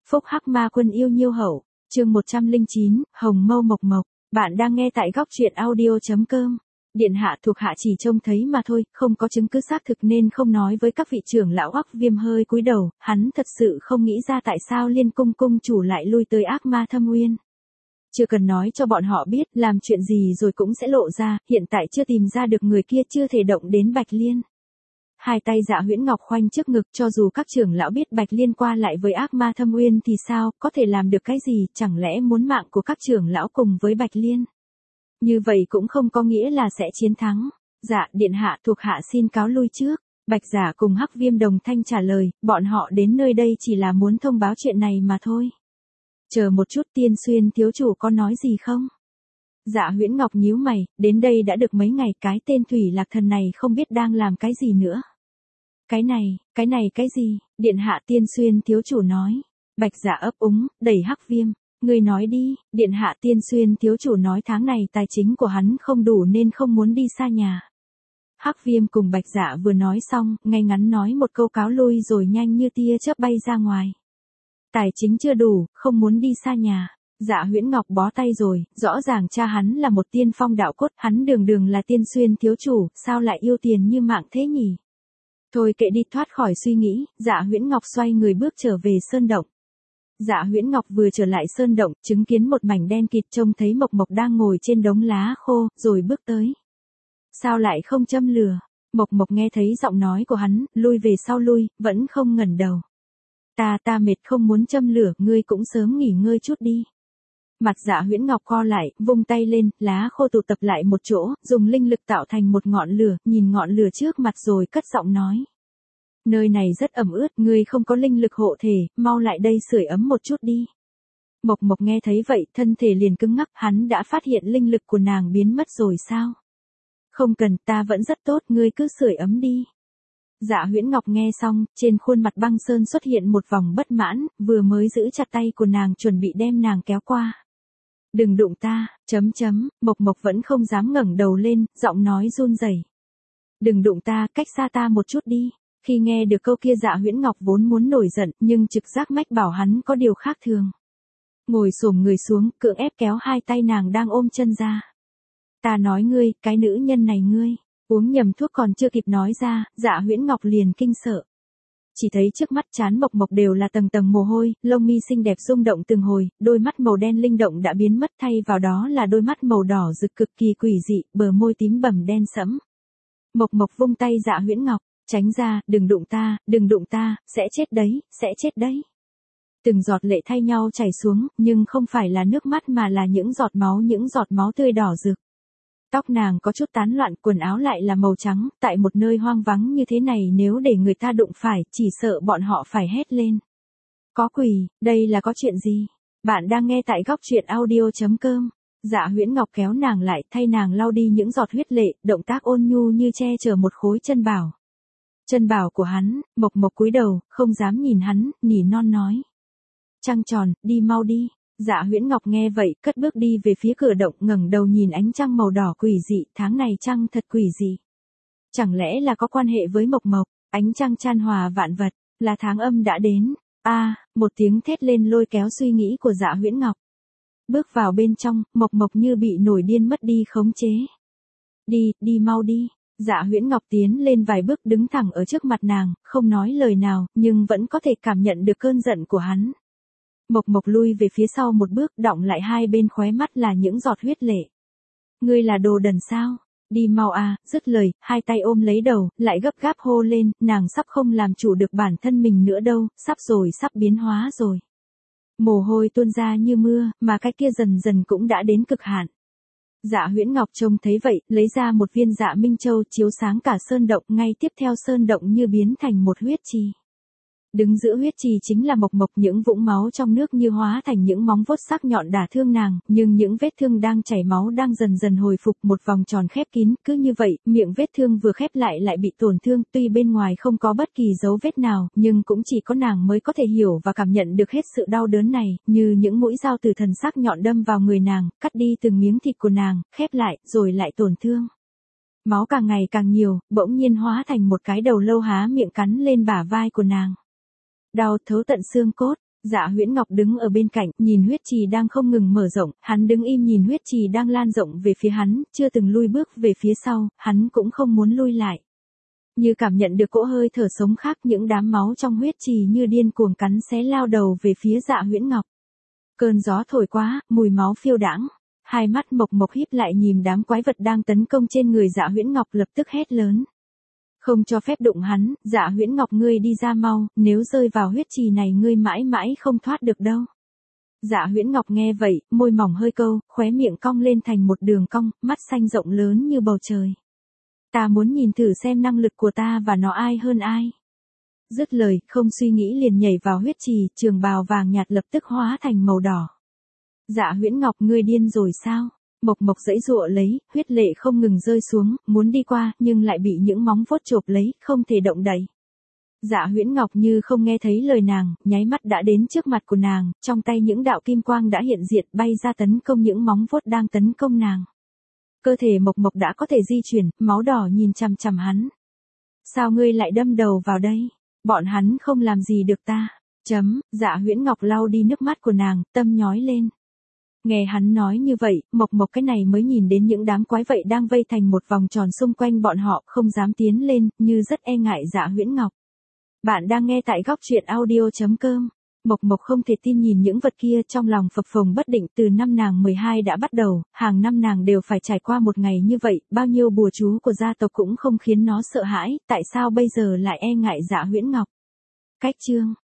Phúc Hắc Ma Quân yêu nhiêu hậu, chương 109, Hồng Mâu Mộc Mộc, bạn đang nghe tại góc truyện audio.com. Điện hạ thuộc hạ chỉ trông thấy mà thôi, không có chứng cứ xác thực nên không nói với các vị trưởng lão. Hoắc Viêm hơi cúi đầu, hắn thật sự không nghĩ ra tại sao Liên cung cung chủ lại lui tới Ác Ma Thâm Uyên. Chưa cần nói cho bọn họ biết, làm chuyện gì rồi cũng sẽ lộ ra, hiện tại chưa tìm ra được người kia, chưa thể động đến Bạch Liên. Hai tay Dạ Huyễn Ngọc khoanh trước ngực, cho dù các trưởng lão biết Bạch Liên qua lại với Ác Ma Thâm Uyên thì sao, có thể làm được cái gì, chẳng lẽ muốn mạng của các trưởng lão cùng với Bạch Liên. Như vậy cũng không có nghĩa là sẽ chiến thắng. Dạ, điện hạ thuộc hạ xin cáo lui trước. Bạch Giả cùng Hắc Viêm đồng thanh trả lời, bọn họ đến nơi đây chỉ là muốn thông báo chuyện này mà thôi. Chờ một chút, Tiên Xuyên thiếu chủ có nói gì không? Dạ Huyễn Ngọc nhíu mày, đến đây đã được mấy ngày, cái tên Thủy Lạc Thần này không biết đang làm cái gì nữa. Cái này cái gì? Điện hạ, Tiên Xuyên thiếu chủ nói. Bạch Giả ấp úng, đẩy Hắc Viêm. Ngươi nói đi. Điện hạ, Tiên Xuyên thiếu chủ nói tháng này tài chính của hắn không đủ nên không muốn đi xa nhà. Hắc Viêm cùng Bạch Giả vừa nói xong, ngay ngắn nói một câu cáo lui rồi nhanh như tia chớp bay ra ngoài. Tài chính chưa đủ, không muốn đi xa nhà. Dạ Huyễn Ngọc bó tay rồi, rõ ràng cha hắn là một tiên phong đạo cốt, hắn đường là Tiên Xuyên thiếu chủ, sao lại yêu tiền như mạng thế nhỉ? Thôi kệ đi, thoát khỏi suy nghĩ, Dạ Huyễn Ngọc xoay người bước trở về sơn động. Dạ Huyễn Ngọc vừa trở lại sơn động, chứng kiến một mảnh đen kịt, trông thấy Mộc Mộc đang ngồi trên đống lá khô, rồi bước tới. Sao lại không châm lửa? Mộc Mộc nghe thấy giọng nói của hắn, lui về sau lui, vẫn không ngẩng đầu. Ta mệt không muốn châm lửa, ngươi cũng sớm nghỉ ngơi chút đi. Mặt Dạ Huyễn Ngọc co lại, vung tay lên, lá khô tụ tập lại một chỗ, dùng linh lực tạo thành một ngọn lửa, nhìn ngọn lửa trước mặt rồi cất giọng nói. Nơi này rất ẩm ướt, ngươi không có linh lực hộ thể, mau lại đây sưởi ấm một chút đi. Mộc Mộc nghe thấy vậy, thân thể liền cứng ngắc, hắn đã phát hiện linh lực của nàng biến mất rồi sao? Không cần, ta vẫn rất tốt, ngươi cứ sưởi ấm đi. Dạ Huyễn Ngọc nghe xong, trên khuôn mặt băng sơn xuất hiện một vòng bất mãn, vừa mới giữ chặt tay của nàng chuẩn bị đem nàng kéo qua. Đừng đụng ta, Mộc Mộc vẫn không dám ngẩng đầu lên, giọng nói run rẩy. Đừng đụng ta, cách xa ta một chút đi. Khi nghe được câu kia Dạ Huyễn Ngọc vốn muốn nổi giận, nhưng trực giác mách bảo hắn có điều khác thường. Ngồi xổm người xuống, cưỡng ép kéo hai tay nàng đang ôm chân ra. Ta nói ngươi, cái nữ nhân này ngươi, uống nhầm thuốc còn chưa kịp nói ra, Dạ Huyễn Ngọc liền kinh sợ. Chỉ thấy trước mắt trán Mộc Mộc đều là tầng tầng mồ hôi, lông mi xinh đẹp rung động từng hồi, đôi mắt màu đen linh động đã biến mất, thay vào đó là đôi mắt màu đỏ rực cực kỳ quỷ dị, bờ môi tím bầm đen sẫm. Mộc Mộc vung tay Dạ Huyễn Ngọc, tránh ra, đừng đụng ta, sẽ chết đấy. Từng giọt lệ thay nhau chảy xuống, nhưng không phải là nước mắt mà là những giọt máu tươi đỏ rực. Tóc nàng có chút tán loạn, quần áo lại là màu trắng, tại một nơi hoang vắng như thế này nếu để người ta đụng phải, chỉ sợ bọn họ phải hét lên. Có quỷ, đây là có chuyện gì? Bạn đang nghe tại góc truyện audio.com. Dạ Huyễn Ngọc kéo nàng lại, thay nàng lau đi những giọt huyết lệ, động tác ôn nhu như che chở một khối chân bảo. Chân bảo của hắn. Mộc Mộc cúi đầu, không dám nhìn hắn, nỉ non nói. Trăng tròn, đi mau đi. Dạ Huyễn Ngọc nghe vậy, cất bước đi về phía cửa động, ngẩng đầu nhìn ánh trăng màu đỏ quỷ dị, tháng này trăng thật quỷ dị. Chẳng lẽ là có quan hệ với Mộc Mộc, ánh trăng chan hòa vạn vật, là tháng âm đã đến. Một tiếng thét lên lôi kéo suy nghĩ của Dạ Huyễn Ngọc. Bước vào bên trong, Mộc Mộc như bị nổi điên mất đi khống chế. Đi mau đi. Dạ Huyễn Ngọc tiến lên vài bước đứng thẳng ở trước mặt nàng, không nói lời nào, nhưng vẫn có thể cảm nhận được cơn giận của hắn. Mộc Mộc lui về phía sau một bước, đọng lại hai bên khóe mắt là những giọt huyết lệ. Ngươi là đồ đần sao? Đi mau dứt lời, hai tay ôm lấy đầu, lại gấp gáp hô lên, nàng sắp không làm chủ được bản thân mình nữa đâu, sắp biến hóa rồi. Mồ hôi tuôn ra như mưa, mà cái kia dần dần cũng đã đến cực hạn. Dạ Huyễn Ngọc trông thấy vậy, lấy ra một viên Dạ Minh Châu chiếu sáng cả sơn động, ngay tiếp theo sơn động như biến thành một huyết trì. Đứng giữa huyết trì chính là Mộc Mộc, những vũng máu trong nước như hóa thành những móng vuốt sắc nhọn đả thương nàng, nhưng những vết thương đang chảy máu đang dần dần hồi phục, một vòng tròn khép kín, cứ như vậy, miệng vết thương vừa khép lại bị tổn thương, tuy bên ngoài không có bất kỳ dấu vết nào, nhưng cũng chỉ có nàng mới có thể hiểu và cảm nhận được hết sự đau đớn này, như những mũi dao tử thần sắc nhọn đâm vào người nàng, cắt đi từng miếng thịt của nàng, khép lại, rồi lại tổn thương. Máu càng ngày càng nhiều, bỗng nhiên hóa thành một cái đầu lâu há miệng cắn lên bả vai của nàng. Đau thấu tận xương cốt, Dạ Huyễn Ngọc đứng ở bên cạnh, nhìn huyết trì đang không ngừng mở rộng, hắn đứng im nhìn huyết trì đang lan rộng về phía hắn, chưa từng lui bước về phía sau, hắn cũng không muốn lui lại. Như cảm nhận được cỗ hơi thở sống khác, những đám máu trong huyết trì như điên cuồng cắn xé lao đầu về phía Dạ Huyễn Ngọc. Cơn gió thổi quá, mùi máu phiêu đãng. Hai mắt Mộc Mộc híp lại nhìn đám quái vật đang tấn công trên người Dạ Huyễn Ngọc, lập tức hét lớn. Không cho phép đụng hắn, Dạ Huyễn Ngọc ngươi đi ra mau, nếu rơi vào huyết trì này ngươi mãi mãi không thoát được đâu. Dạ Huyễn Ngọc nghe vậy, môi mỏng hơi câu, khóe miệng cong lên thành một đường cong, mắt xanh rộng lớn như bầu trời. Ta muốn nhìn thử xem năng lực của ta và nó ai hơn ai. Dứt lời, không suy nghĩ liền nhảy vào huyết trì, trường bào vàng nhạt lập tức hóa thành màu đỏ. Dạ Huyễn Ngọc ngươi điên rồi sao? Mộc Mộc giãy giụa lấy, huyết lệ không ngừng rơi xuống, muốn đi qua, nhưng lại bị những móng vuốt chộp lấy, không thể động đậy. Dạ Huyễn Ngọc như không nghe thấy lời nàng, nháy mắt đã đến trước mặt của nàng, trong tay những đạo kim quang đã hiện diện bay ra tấn công những móng vuốt đang tấn công nàng. Cơ thể Mộc Mộc đã có thể di chuyển, máu đỏ nhìn chằm chằm hắn. Sao ngươi lại đâm đầu vào đây? Bọn hắn không làm gì được ta. Dạ Huyễn Ngọc lau đi nước mắt của nàng, tâm nhói lên. Nghe hắn nói như vậy, Mộc Mộc cái này mới nhìn đến những đám quái vậy đang vây thành một vòng tròn xung quanh bọn họ, không dám tiến lên, như rất e ngại Dạ Huyễn Ngọc. Bạn đang nghe tại góc truyện audio.com. Mộc Mộc không thể tin nhìn những vật kia, trong lòng phập phồng bất định. Từ năm nàng 12 đã bắt đầu, hàng năm nàng đều phải trải qua một ngày như vậy, bao nhiêu bùa chú của gia tộc cũng không khiến nó sợ hãi, tại sao bây giờ lại e ngại Dạ Huyễn Ngọc? Cách chương